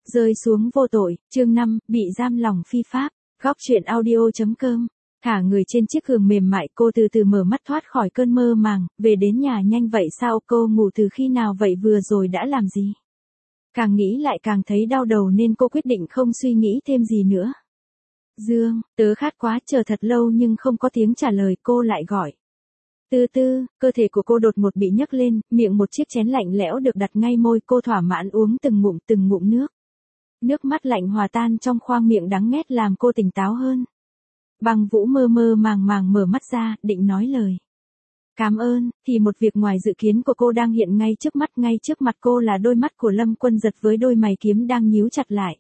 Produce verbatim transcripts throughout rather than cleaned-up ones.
Rơi xuống vô tội, chương năm, bị giam lòng phi pháp. Góc truyện audio.com. Thả người trên chiếc giường mềm mại, cô từ từ mở mắt thoát khỏi cơn mơ màng. Về đến nhà nhanh vậy sao? Cô ngủ từ khi nào vậy? Vừa rồi đã làm gì? Càng nghĩ lại càng thấy đau đầu nên cô quyết định không suy nghĩ thêm gì nữa. Dương, tớ khát quá, chờ thật lâu nhưng không có tiếng trả lời. Cô lại gọi. Từ từ, cơ thể của cô đột ngột bị nhấc lên, miệng một chiếc chén lạnh lẽo được đặt ngay môi. Cô thỏa mãn uống từng ngụm từng ngụm nước. Nước mắt lạnh hòa tan trong khoang miệng đắng nghét làm cô tỉnh táo hơn. Băng Vũ mơ mơ màng màng mở mắt ra, định nói lời cảm ơn, thì một việc ngoài dự kiến của cô đang hiện ngay trước mắt. Ngay trước mặt cô là đôi mắt của Lâm Quân Giật với đôi mày kiếm đang nhíu chặt lại.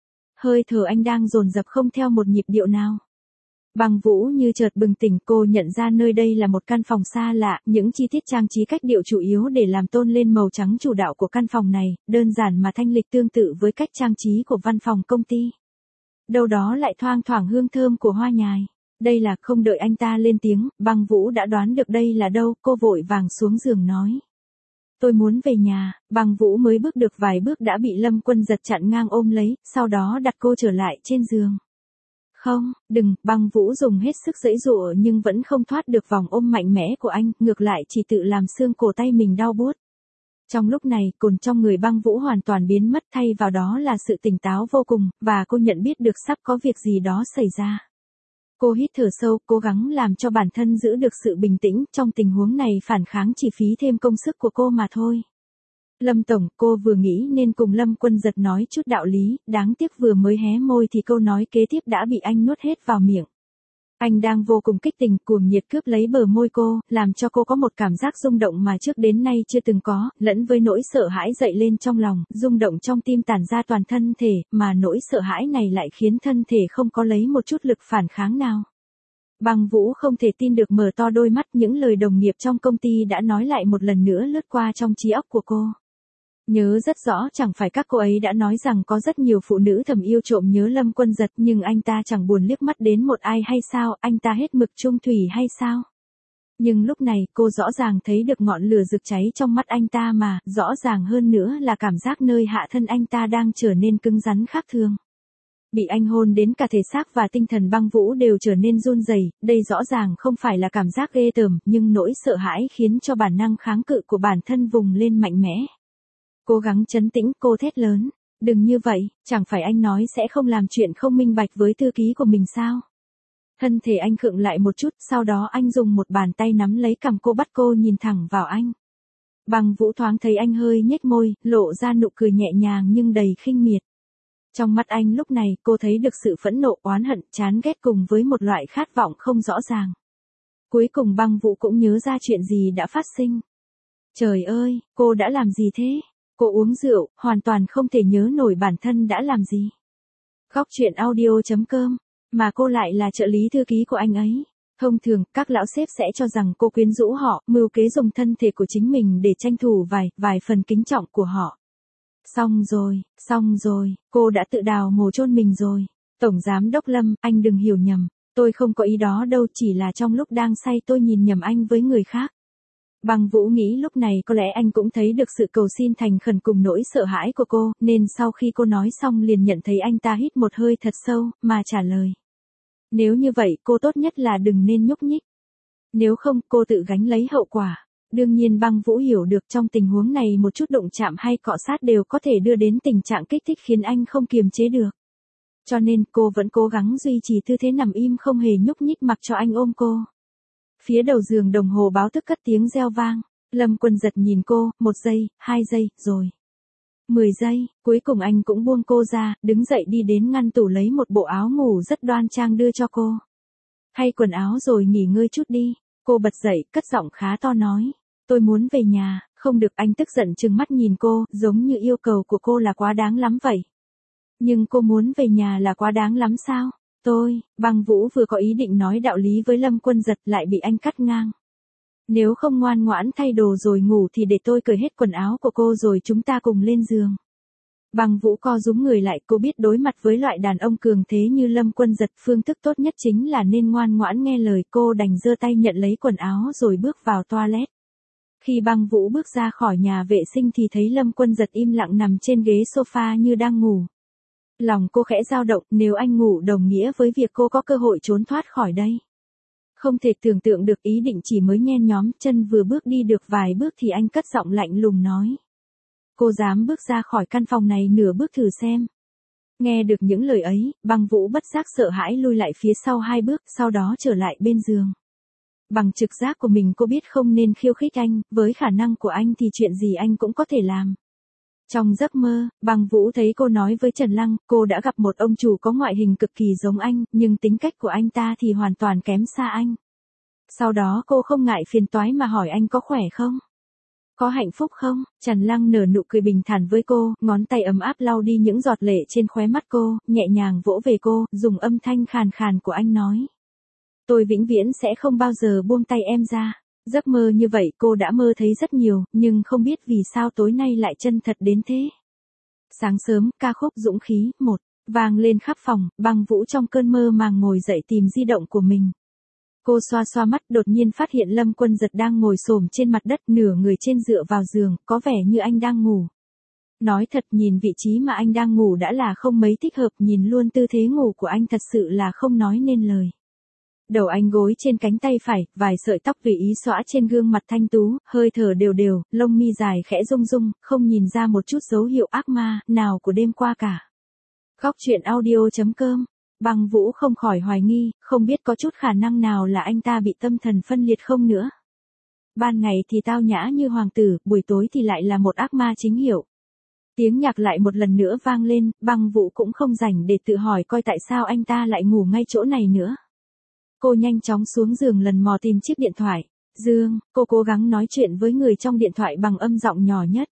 Hơi thở anh đang dồn dập không theo một nhịp điệu nào. Băng Vũ như chợt bừng tỉnh, cô nhận ra nơi đây là một căn phòng xa lạ, những chi tiết trang trí cách điệu chủ yếu để làm tôn lên màu trắng chủ đạo của căn phòng này, đơn giản mà thanh lịch, tương tự với cách trang trí của văn phòng công ty. Đâu đó lại thoang thoảng hương thơm của hoa nhài. Đây là, không đợi anh ta lên tiếng, Băng Vũ đã đoán được đây là đâu, cô vội vàng xuống giường nói. Tôi muốn về nhà. Băng Vũ mới bước được vài bước đã bị Lâm Quân Giật chặn ngang ôm lấy, sau đó đặt cô trở lại trên giường. Không, đừng. Băng Vũ dùng hết sức giãy giụa nhưng vẫn không thoát được vòng ôm mạnh mẽ của anh, ngược lại chỉ tự làm xương cổ tay mình đau buốt. Trong lúc này, cồn trong người Băng Vũ hoàn toàn biến mất, thay vào đó là sự tỉnh táo vô cùng, và cô nhận biết được sắp có việc gì đó xảy ra. Cô hít thở sâu, cố gắng làm cho bản thân giữ được sự bình tĩnh, trong tình huống này phản kháng chỉ phí thêm công sức của cô mà thôi. Lâm Tổng, cô vừa nghĩ nên cùng Lâm Quân Giật nói chút đạo lý, đáng tiếc vừa mới hé môi thì câu nói kế tiếp đã bị anh nuốt hết vào miệng. Anh đang vô cùng kích tình, cuồng nhiệt cướp lấy bờ môi cô, làm cho cô có một cảm giác rung động mà trước đến nay chưa từng có, lẫn với nỗi sợ hãi dậy lên trong lòng, rung động trong tim tản ra toàn thân thể, mà nỗi sợ hãi này lại khiến thân thể không có lấy một chút lực phản kháng nào. Băng Vũ không thể tin được mở to đôi mắt, những lời đồng nghiệp trong công ty đã nói lại một lần nữa lướt qua trong trí óc của cô. Nhớ rất rõ, chẳng phải các cô ấy đã nói rằng có rất nhiều phụ nữ thầm yêu trộm nhớ Lâm Quân Giật, nhưng anh ta chẳng buồn liếc mắt đến một ai hay sao, anh ta hết mực trung thủy hay sao? Nhưng lúc này cô rõ ràng thấy được ngọn lửa rực cháy trong mắt anh ta mà, rõ ràng hơn nữa là cảm giác nơi hạ thân anh ta đang trở nên cứng rắn khác thường. Bị anh hôn đến cả thể xác và tinh thần Băng Vũ đều trở nên run rẩy, đây rõ ràng không phải là cảm giác ghê tởm, nhưng nỗi sợ hãi khiến cho bản năng kháng cự của bản thân vùng lên mạnh mẽ. Cố gắng trấn tĩnh, cô thét lớn. Đừng như vậy, chẳng phải anh nói sẽ không làm chuyện không minh bạch với thư ký của mình sao? Thân thể anh khựng lại một chút, sau đó anh dùng một bàn tay nắm lấy cằm cô, bắt cô nhìn thẳng vào anh. Băng Vũ thoáng thấy anh hơi nhếch môi, lộ ra nụ cười nhẹ nhàng nhưng đầy khinh miệt. Trong mắt anh lúc này, cô thấy được sự phẫn nộ, oán hận, chán ghét cùng với một loại khát vọng không rõ ràng. Cuối cùng Băng Vũ cũng nhớ ra chuyện gì đã phát sinh. Trời ơi, cô đã làm gì thế? Cô uống rượu, hoàn toàn không thể nhớ nổi bản thân đã làm gì. Góc truyện audio.com, mà cô lại là trợ lý thư ký của anh ấy. Thông thường, các lão sếp sẽ cho rằng cô quyến rũ họ, mưu kế dùng thân thể của chính mình để tranh thủ vài, vài phần kính trọng của họ. Xong rồi, xong rồi, cô đã tự đào mồ chôn mình rồi. Tổng giám đốc Lâm, anh đừng hiểu nhầm, tôi không có ý đó đâu, chỉ là trong lúc đang say tôi nhìn nhầm anh với người khác. Băng Vũ nghĩ lúc này có lẽ anh cũng thấy được sự cầu xin thành khẩn cùng nỗi sợ hãi của cô, nên sau khi cô nói xong liền nhận thấy anh ta hít một hơi thật sâu, mà trả lời. Nếu như vậy cô tốt nhất là đừng nên nhúc nhích. Nếu không cô tự gánh lấy hậu quả. Đương nhiên Băng Vũ hiểu được trong tình huống này một chút đụng chạm hay cọ sát đều có thể đưa đến tình trạng kích thích khiến anh không kiềm chế được. Cho nên cô vẫn cố gắng duy trì tư thế nằm im không hề nhúc nhích mặc cho anh ôm cô. Phía đầu giường đồng hồ báo thức cất tiếng reo vang. Lâm Quân Giật nhìn cô, một giây, hai giây, rồi. Mười giây, cuối cùng anh cũng buông cô ra, đứng dậy đi đến ngăn tủ lấy một bộ áo ngủ rất đoan trang đưa cho cô. Thay quần áo rồi nghỉ ngơi chút đi. Cô bật dậy, cất giọng khá to nói. Tôi muốn về nhà. Không được, anh tức giận trừng mắt nhìn cô, giống như yêu cầu của cô là quá đáng lắm vậy. Nhưng cô muốn về nhà là quá đáng lắm sao? Tôi, Băng Vũ vừa có ý định nói đạo lý với Lâm Quân Giật lại bị anh cắt ngang. Nếu không ngoan ngoãn thay đồ rồi ngủ thì để tôi cởi hết quần áo của cô rồi chúng ta cùng lên giường. Băng Vũ co rúm người lại, cô biết đối mặt với loại đàn ông cường thế như Lâm Quân Giật, phương thức tốt nhất chính là nên ngoan ngoãn nghe lời. Cô đành giơ tay nhận lấy quần áo rồi bước vào toilet. Khi Băng Vũ bước ra khỏi nhà vệ sinh thì thấy Lâm Quân Giật im lặng nằm trên ghế sofa như đang ngủ. Lòng cô khẽ dao động, nếu anh ngủ đồng nghĩa với việc cô có cơ hội trốn thoát khỏi đây. Không thể tưởng tượng được, ý định chỉ mới nhen nhóm, chân vừa bước đi được vài bước thì anh cất giọng lạnh lùng nói. Cô dám bước ra khỏi căn phòng này nửa bước thử xem. Nghe được những lời ấy, Băng Vũ bất giác sợ hãi lui lại phía sau hai bước, sau đó trở lại bên giường. Bằng trực giác của mình cô biết không nên khiêu khích anh, với khả năng của anh thì chuyện gì anh cũng có thể làm. Trong giấc mơ, Băng Vũ thấy cô nói với Trần Lăng, cô đã gặp một ông chủ có ngoại hình cực kỳ giống anh, nhưng tính cách của anh ta thì hoàn toàn kém xa anh. Sau đó cô không ngại phiền toái mà hỏi anh có khỏe không? Có hạnh phúc không? Trần Lăng nở nụ cười bình thản với cô, ngón tay ấm áp lau đi những giọt lệ trên khóe mắt cô, nhẹ nhàng vỗ về cô, dùng âm thanh khàn khàn của anh nói. Tôi vĩnh viễn sẽ không bao giờ buông tay em ra. Giấc mơ như vậy cô đã mơ thấy rất nhiều, nhưng không biết vì sao tối nay lại chân thật đến thế. Sáng sớm, ca khúc Dũng khí, một, vang lên khắp phòng, Băng Vũ trong cơn mơ màng ngồi dậy tìm di động của mình. Cô xoa xoa mắt, đột nhiên phát hiện Lâm Quân Giật đang ngồi xổm trên mặt đất, nửa người trên dựa vào giường, có vẻ như anh đang ngủ. Nói thật, nhìn vị trí mà anh đang ngủ đã là không mấy thích hợp, nhìn luôn tư thế ngủ của anh thật sự là không nói nên lời. Đầu anh gối trên cánh tay phải, vài sợi tóc tùy ý xõa trên gương mặt thanh tú, hơi thở đều đều, lông mi dài khẽ rung rung, không nhìn ra một chút dấu hiệu ác ma nào của đêm qua cả. Góc truyện audio chấm com. Băng Vũ không khỏi hoài nghi, không biết có chút khả năng nào là anh ta bị tâm thần phân liệt không nữa. Ban ngày thì tao nhã như hoàng tử, buổi tối thì lại là một ác ma chính hiệu. Tiếng nhạc lại một lần nữa vang lên, Băng Vũ cũng không rảnh để tự hỏi coi tại sao anh ta lại ngủ ngay chỗ này nữa. Cô nhanh chóng xuống giường lần mò tìm chiếc điện thoại. Dương, cô cố gắng nói chuyện với người trong điện thoại bằng âm giọng nhỏ nhất.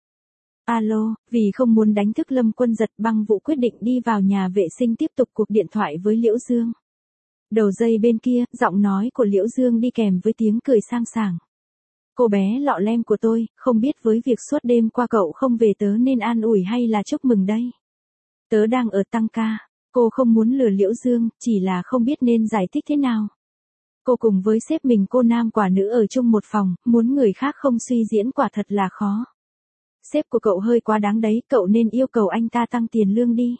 Alo, vì không muốn đánh thức Lâm Quân Giật, Băng Vũ quyết định đi vào nhà vệ sinh tiếp tục cuộc điện thoại với Liễu Dương. Đầu dây bên kia, giọng nói của Liễu Dương đi kèm với tiếng cười sang sảng. Cô bé lọ lem của tôi, không biết với việc suốt đêm qua cậu không về tớ nên an ủi hay là chúc mừng đây. Tớ đang ở tăng ca, cô không muốn lừa Liễu Dương, chỉ là không biết nên giải thích thế nào. Cô cùng với sếp mình cô nam quả nữ ở chung một phòng, muốn người khác không suy diễn quả thật là khó. Sếp của cậu hơi quá đáng đấy, cậu nên yêu cầu anh ta tăng tiền lương đi.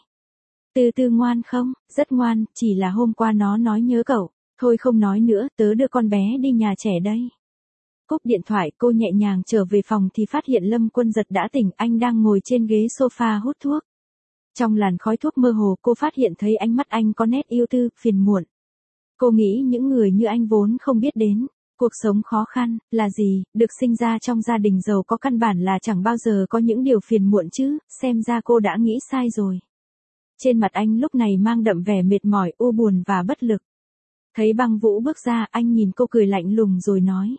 Từ từ ngoan không, rất ngoan, chỉ là hôm qua nó nói nhớ cậu. Thôi không nói nữa, tớ đưa con bé đi nhà trẻ đây. Cúp điện thoại, cô nhẹ nhàng trở về phòng thì phát hiện Lâm Quân Giật đã tỉnh, anh đang ngồi trên ghế sofa hút thuốc. Trong làn khói thuốc mơ hồ, cô phát hiện thấy ánh mắt anh có nét yêu tư, phiền muộn. Cô nghĩ những người như anh vốn không biết đến. Cuộc sống khó khăn, là gì, được sinh ra trong gia đình giàu có căn bản là chẳng bao giờ có những điều phiền muộn chứ, xem ra cô đã nghĩ sai rồi. Trên mặt anh lúc này mang đậm vẻ mệt mỏi, u buồn và bất lực. Thấy Băng Vũ bước ra, anh nhìn cô cười lạnh lùng rồi nói.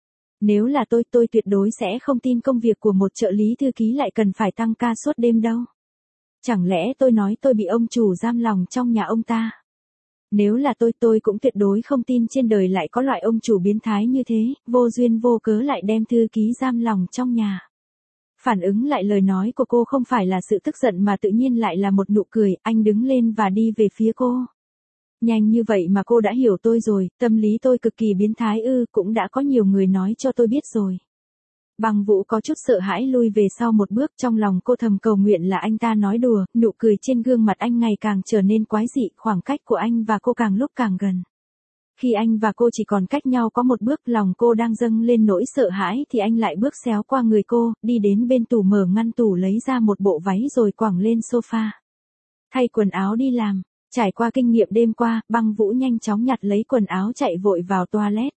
Nếu là tôi, tôi tuyệt đối sẽ không tin công việc của một trợ lý thư ký lại cần phải tăng ca suốt đêm đâu. Chẳng lẽ tôi nói tôi bị ông chủ giam lòng trong nhà ông ta? Nếu là tôi, tôi cũng tuyệt đối không tin trên đời lại có loại ông chủ biến thái như thế, vô duyên vô cớ lại đem thư ký giam lòng trong nhà. Phản ứng lại lời nói của cô không phải là sự tức giận mà tự nhiên lại là một nụ cười, anh đứng lên và đi về phía cô. Nhanh như vậy mà cô đã hiểu tôi rồi, tâm lý tôi cực kỳ biến thái ư, cũng đã có nhiều người nói cho tôi biết rồi. Băng Vũ có chút sợ hãi lui về sau một bước, trong lòng cô thầm cầu nguyện là anh ta nói đùa, nụ cười trên gương mặt anh ngày càng trở nên quái dị, khoảng cách của anh và cô càng lúc càng gần. Khi anh và cô chỉ còn cách nhau có một bước, lòng cô đang dâng lên nỗi sợ hãi thì anh lại bước xéo qua người cô, đi đến bên tủ mở ngăn tủ lấy ra một bộ váy rồi quẳng lên sofa. Thay quần áo đi làm, trải qua kinh nghiệm đêm qua, Băng Vũ nhanh chóng nhặt lấy quần áo chạy vội vào toilet.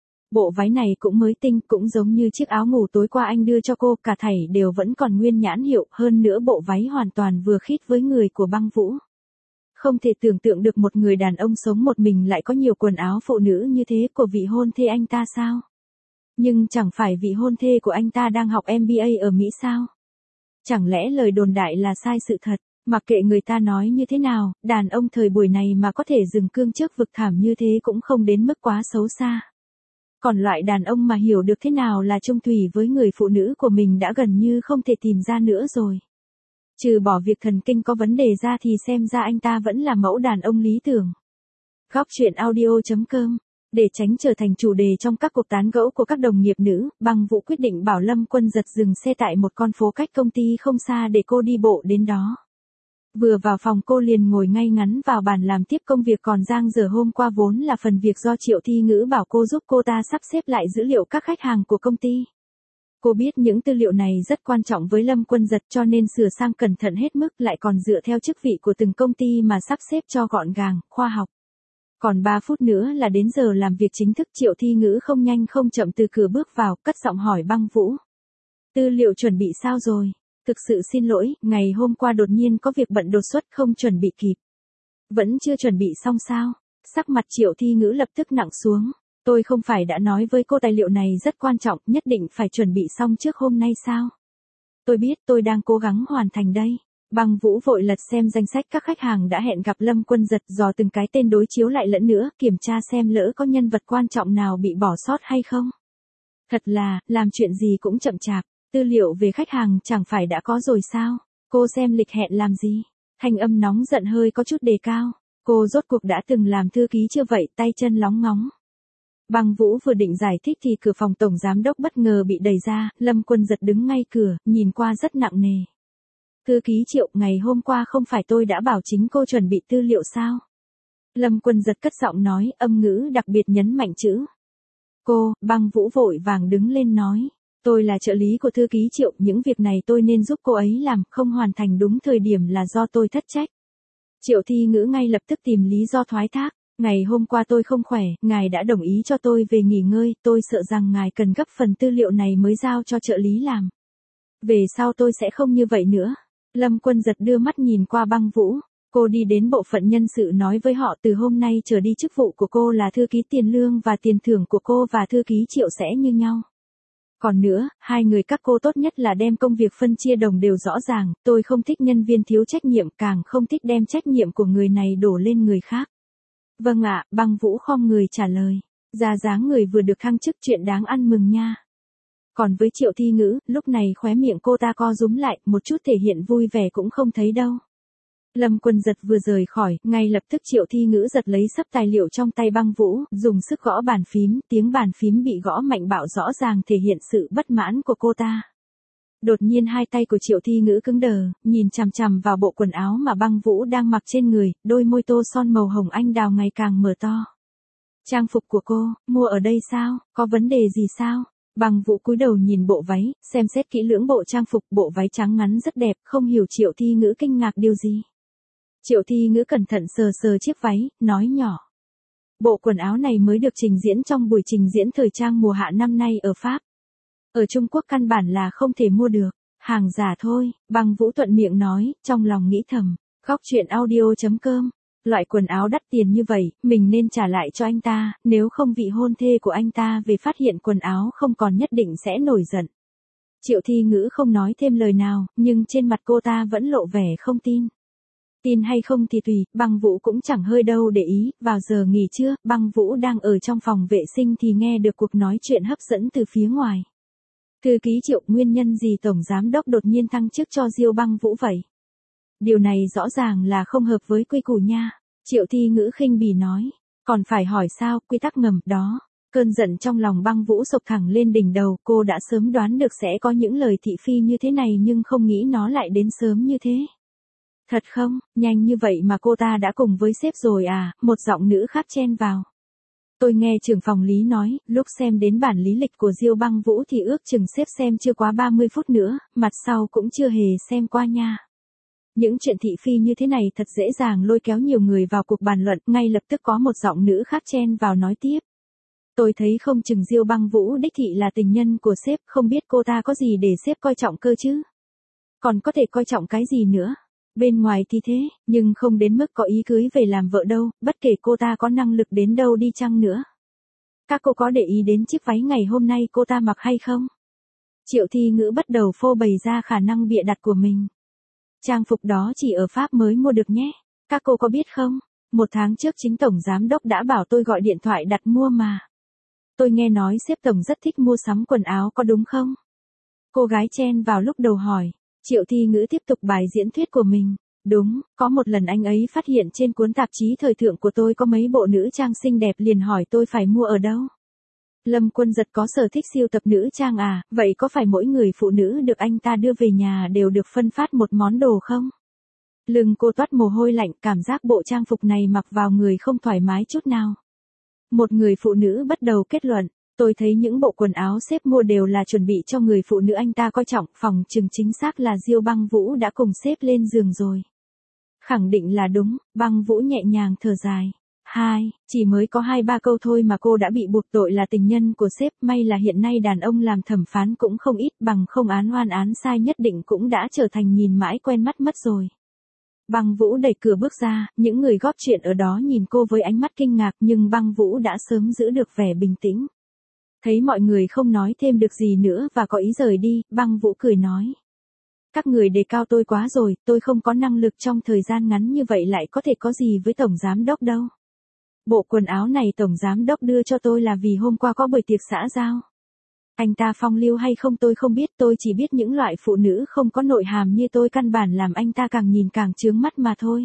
Bộ váy này cũng mới tinh, cũng giống như chiếc áo ngủ tối qua anh đưa cho cô, cả thảy đều vẫn còn nguyên nhãn hiệu, hơn nữa bộ váy hoàn toàn vừa khít với người của Băng Vũ. Không thể tưởng tượng được một người đàn ông sống một mình lại có nhiều quần áo phụ nữ như thế của vị hôn thê anh ta sao? Nhưng chẳng phải vị hôn thê của anh ta đang học em bê a ở Mỹ sao? Chẳng lẽ lời đồn đại là sai sự thật? Mặc kệ người ta nói như thế nào, đàn ông thời buổi này mà có thể dừng cương trước vực thảm như thế cũng không đến mức quá xấu xa. Còn loại đàn ông mà hiểu được thế nào là chung thủy với người phụ nữ của mình đã gần như không thể tìm ra nữa rồi. Trừ bỏ việc thần kinh có vấn đề ra thì xem ra anh ta vẫn là mẫu đàn ông lý tưởng. Góc truyện audio chấm com. Để tránh trở thành chủ đề trong các cuộc tán gẫu của các đồng nghiệp nữ, Băng Vũ quyết định bảo Lâm Quân Giật dừng xe tại một con phố cách công ty không xa để cô đi bộ đến đó. Vừa vào phòng cô liền ngồi ngay ngắn vào bàn làm tiếp công việc còn dang dở hôm qua vốn là phần việc do Triệu Thi Ngữ bảo cô giúp cô ta sắp xếp lại dữ liệu các khách hàng của công ty. Cô biết những tư liệu này rất quan trọng với Lâm Quân Giật cho nên sửa sang cẩn thận hết mức lại còn dựa theo chức vị của từng công ty mà sắp xếp cho gọn gàng, khoa học. Còn ba phút nữa là đến giờ làm việc chính thức. Triệu Thi Ngữ không nhanh không chậm từ cửa bước vào, cất giọng hỏi Băng Vũ. Tư liệu chuẩn bị sao rồi? Thực sự xin lỗi, ngày hôm qua đột nhiên có việc bận đột xuất không chuẩn bị kịp. Vẫn chưa chuẩn bị xong sao? Sắc mặt Triệu Thi Ngữ lập tức nặng xuống. Tôi không phải đã nói với cô tài liệu này rất quan trọng, nhất định phải chuẩn bị xong trước hôm nay sao? Tôi biết, tôi đang cố gắng hoàn thành đây. Băng Vũ vội lật xem danh sách các khách hàng đã hẹn gặp Lâm Quân Giật, dò từng cái tên đối chiếu lại lẫn nữa, kiểm tra xem lỡ có nhân vật quan trọng nào bị bỏ sót hay không. Thật là, làm chuyện gì cũng chậm chạp, tư liệu về khách hàng chẳng phải đã có rồi sao? Cô xem lịch hẹn làm gì? Thanh âm nóng giận hơi có chút đề cao. Cô rốt cuộc đã từng làm thư ký chưa vậy, tay chân lóng ngóng. Băng Vũ vừa định giải thích thì cửa phòng tổng giám đốc bất ngờ bị đẩy ra, Lâm Quân Giật đứng ngay cửa, nhìn qua rất nặng nề. Thư ký Triệu, ngày hôm qua không phải tôi đã bảo chính cô chuẩn bị tư liệu sao? Lâm Quân Giật cất giọng nói, âm ngữ đặc biệt nhấn mạnh chữ. Cô, Băng Vũ vội vàng đứng lên nói. Tôi là trợ lý của thư ký Triệu, những việc này tôi nên giúp cô ấy làm, không hoàn thành đúng thời điểm là do tôi thất trách. Triệu Thi Ngữ ngay lập tức tìm lý do thoái thác. Ngày hôm qua tôi không khỏe, ngài đã đồng ý cho tôi về nghỉ ngơi, tôi sợ rằng ngài cần gấp phần tư liệu này mới giao cho trợ lý làm. Về sau tôi sẽ không như vậy nữa. Lâm Quân Giật đưa mắt nhìn qua Băng Vũ. Cô đi đến bộ phận nhân sự nói với họ từ hôm nay trở đi chức vụ của cô là thư ký tiền lương và tiền thưởng của cô và thư ký Triệu sẽ như nhau. Còn nữa, hai người các cô tốt nhất là đem công việc phân chia đồng đều rõ ràng, tôi không thích nhân viên thiếu trách nhiệm, càng không thích đem trách nhiệm của người này đổ lên người khác. Vâng ạ, Băng Vũ khom người trả lời. Ra dáng người vừa được thăng chức, chuyện đáng ăn mừng nha. Còn với Triệu Thi Ngữ, lúc này khóe miệng cô ta co rúm lại, một chút thể hiện vui vẻ cũng không thấy đâu. Lâm Quân Giật vừa rời khỏi, ngay lập tức Triệu Thi Ngữ giật lấy sấp tài liệu trong tay Băng Vũ, dùng sức gõ bàn phím, tiếng bàn phím bị gõ mạnh bạo rõ ràng thể hiện sự bất mãn của cô ta. Đột nhiên hai tay của Triệu Thi Ngữ cứng đờ, nhìn chằm chằm vào bộ quần áo mà Băng Vũ đang mặc trên người, đôi môi tô son màu hồng anh đào ngày càng mở to. Trang phục của cô, mua ở đây sao, có vấn đề gì sao? Băng Vũ cúi đầu nhìn bộ váy, xem xét kỹ lưỡng bộ trang phục, bộ váy trắng ngắn rất đẹp, không hiểu Triệu Thi Ngữ kinh ngạc điều gì. Triệu Thi Ngữ cẩn thận sờ sờ chiếc váy, nói nhỏ. Bộ quần áo này mới được trình diễn trong buổi trình diễn thời trang mùa hạ năm nay ở Pháp. Ở Trung Quốc căn bản là không thể mua được, hàng giả thôi, Băng Vũ thuận miệng nói, trong lòng nghĩ thầm, góc truyện audio chấm com. Loại quần áo đắt tiền như vậy, mình nên trả lại cho anh ta, nếu không vị hôn thê của anh ta về phát hiện quần áo không còn nhất định sẽ nổi giận. Triệu Thi Ngữ không nói thêm lời nào, nhưng trên mặt cô ta vẫn lộ vẻ không tin. Tin hay không thì tùy, Băng Vũ cũng chẳng hơi đâu để ý, vào giờ nghỉ trưa, Băng Vũ đang ở trong phòng vệ sinh thì nghe được cuộc nói chuyện hấp dẫn từ phía ngoài. Thư ký Triệu, nguyên nhân gì tổng giám đốc đột nhiên thăng chức cho Diêu Băng Vũ vậy? Điều này rõ ràng là không hợp với quy củ nha. Triệu Thi Ngữ khinh bỉ nói. Còn phải hỏi sao, quy tắc ngầm, đó. Cơn giận trong lòng Băng Vũ sộc thẳng lên đỉnh đầu, cô đã sớm đoán được sẽ có những lời thị phi như thế này nhưng không nghĩ nó lại đến sớm như thế. Thật không, nhanh như vậy mà cô ta đã cùng với sếp rồi à, một giọng nữ khác chen vào. Tôi nghe trưởng phòng lý nói, lúc xem đến bản lý lịch của Diêu Băng Vũ thì ước chừng sếp xem chưa quá ba mươi phút nữa, mặt sau cũng chưa hề xem qua nha. Những chuyện thị phi như thế này thật dễ dàng lôi kéo nhiều người vào cuộc bàn luận, ngay lập tức có một giọng nữ khác chen vào nói tiếp. Tôi thấy không chừng Diêu Băng Vũ đích thị là tình nhân của sếp, không biết cô ta có gì để sếp coi trọng cơ chứ. Còn có thể coi trọng cái gì nữa. Bên ngoài thì thế, nhưng không đến mức có ý cưới về làm vợ đâu, bất kể cô ta có năng lực đến đâu đi chăng nữa. Các cô có để ý đến chiếc váy ngày hôm nay cô ta mặc hay không? Triệu Thi Ngữ bắt đầu phô bày ra khả năng bịa đặt của mình. Trang phục đó chỉ ở Pháp mới mua được nhé. Các cô có biết không? Một tháng trước chính tổng giám đốc đã bảo tôi gọi điện thoại đặt mua mà. Tôi nghe nói sếp tổng rất thích mua sắm quần áo có đúng không? Cô gái chen vào lúc đầu hỏi. Triệu Thi Ngữ tiếp tục bài diễn thuyết của mình. Đúng, có một lần anh ấy phát hiện trên cuốn tạp chí thời thượng của tôi có mấy bộ nữ trang xinh đẹp liền hỏi tôi phải mua ở đâu. Lâm Quân Giật có sở thích sưu tập nữ trang à, vậy có phải mỗi người phụ nữ được anh ta đưa về nhà đều được phân phát một món đồ không? Lưng cô toát mồ hôi lạnh, cảm giác bộ trang phục này mặc vào người không thoải mái chút nào. Một người phụ nữ bắt đầu kết luận, tôi thấy những bộ quần áo sếp mua đều là chuẩn bị cho người phụ nữ anh ta coi trọng, phòng chừng chính xác là Diêu Băng Vũ đã cùng sếp lên giường rồi. Khẳng định là đúng, Băng Vũ nhẹ nhàng thở dài. Hai, chỉ mới có hai ba câu thôi mà cô đã bị buộc tội là tình nhân của sếp, may là hiện nay đàn ông làm thẩm phán cũng không ít, bằng không án oan án sai nhất định cũng đã trở thành nhìn mãi quen mắt mất rồi. Băng Vũ đẩy cửa bước ra, những người góp chuyện ở đó nhìn cô với ánh mắt kinh ngạc nhưng Băng Vũ đã sớm giữ được vẻ bình tĩnh. Thấy mọi người không nói thêm được gì nữa và có ý rời đi, Băng Vũ cười nói. Các người đề cao tôi quá rồi, tôi không có năng lực trong thời gian ngắn như vậy lại có thể có gì với Tổng Giám Đốc đâu. Bộ quần áo này Tổng Giám Đốc đưa cho tôi là vì hôm qua có buổi tiệc xã giao. Anh ta phong lưu hay không tôi không biết, tôi chỉ biết những loại phụ nữ không có nội hàm như tôi căn bản làm anh ta càng nhìn càng chướng mắt mà thôi.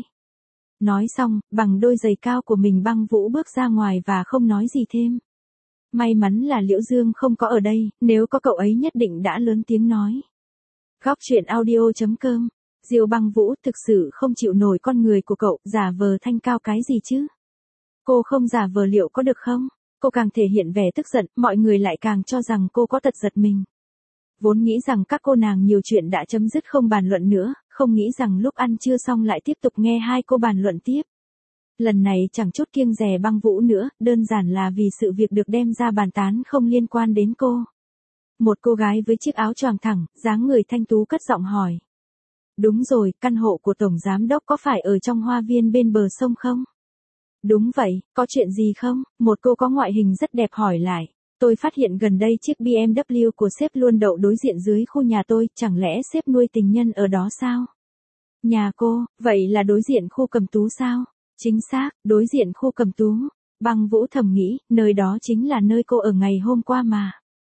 Nói xong, bằng đôi giày cao của mình Băng Vũ bước ra ngoài và không nói gì thêm. May mắn là Liễu Dương không có ở đây, nếu có cậu ấy nhất định đã lớn tiếng nói. Góc truyện audio chấm com. Diêu Băng Vũ thực sự không chịu nổi con người của cậu, giả vờ thanh cao cái gì chứ? Cô không giả vờ liệu có được không? Cô càng thể hiện vẻ tức giận, mọi người lại càng cho rằng cô có tật giật mình. Vốn nghĩ rằng các cô nàng nhiều chuyện đã chấm dứt không bàn luận nữa, không nghĩ rằng lúc ăn trưa xong lại tiếp tục nghe hai cô bàn luận tiếp. Lần này chẳng chút kiêng dè Băng Vũ nữa, đơn giản là vì sự việc được đem ra bàn tán không liên quan đến cô. Một cô gái với chiếc áo choàng thẳng, dáng người thanh tú cất giọng hỏi. Đúng rồi, căn hộ của Tổng Giám Đốc có phải ở trong hoa viên bên bờ sông không? Đúng vậy, có chuyện gì không? Một cô có ngoại hình rất đẹp hỏi lại. Tôi phát hiện gần đây chiếc bê em vê của sếp luôn đậu đối diện dưới khu nhà tôi, chẳng lẽ sếp nuôi tình nhân ở đó sao? Nhà cô, vậy là đối diện khu Cầm Tú sao? Chính xác, đối diện khu Cầm Tú. Băng Vũ thầm nghĩ, nơi đó chính là nơi cô ở ngày hôm qua mà.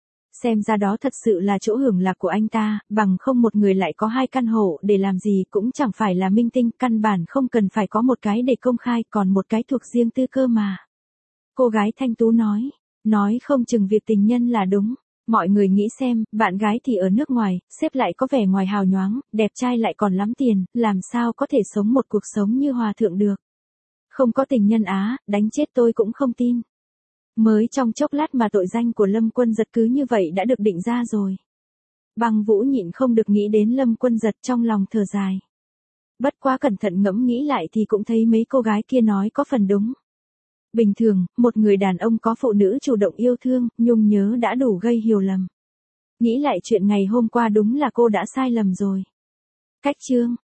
Xem ra đó thật sự là chỗ hưởng lạc của anh ta, bằng không một người lại có hai căn hộ để làm gì cũng chẳng phải là minh tinh, căn bản không cần phải có một cái để công khai, còn một cái thuộc riêng tư cơ mà. Cô gái thanh tú nói, nói không chừng việc tình nhân là đúng. Mọi người nghĩ xem, bạn gái thì ở nước ngoài, sếp lại có vẻ ngoài hào nhoáng, đẹp trai lại còn lắm tiền, làm sao có thể sống một cuộc sống như hòa thượng được. Không có tình nhân á, đánh chết tôi cũng không tin. Mới trong chốc lát mà tội danh của Lâm Quân Giật cứ như vậy đã được định ra rồi. Băng Vũ nhịn không được nghĩ đến Lâm Quân Giật trong lòng thở dài. Bất quá cẩn thận ngẫm nghĩ lại thì cũng thấy mấy cô gái kia nói có phần đúng. Bình thường, một người đàn ông có phụ nữ chủ động yêu thương, nhung nhớ đã đủ gây hiểu lầm. Nghĩ lại chuyện ngày hôm qua đúng là cô đã sai lầm rồi. Cách chương.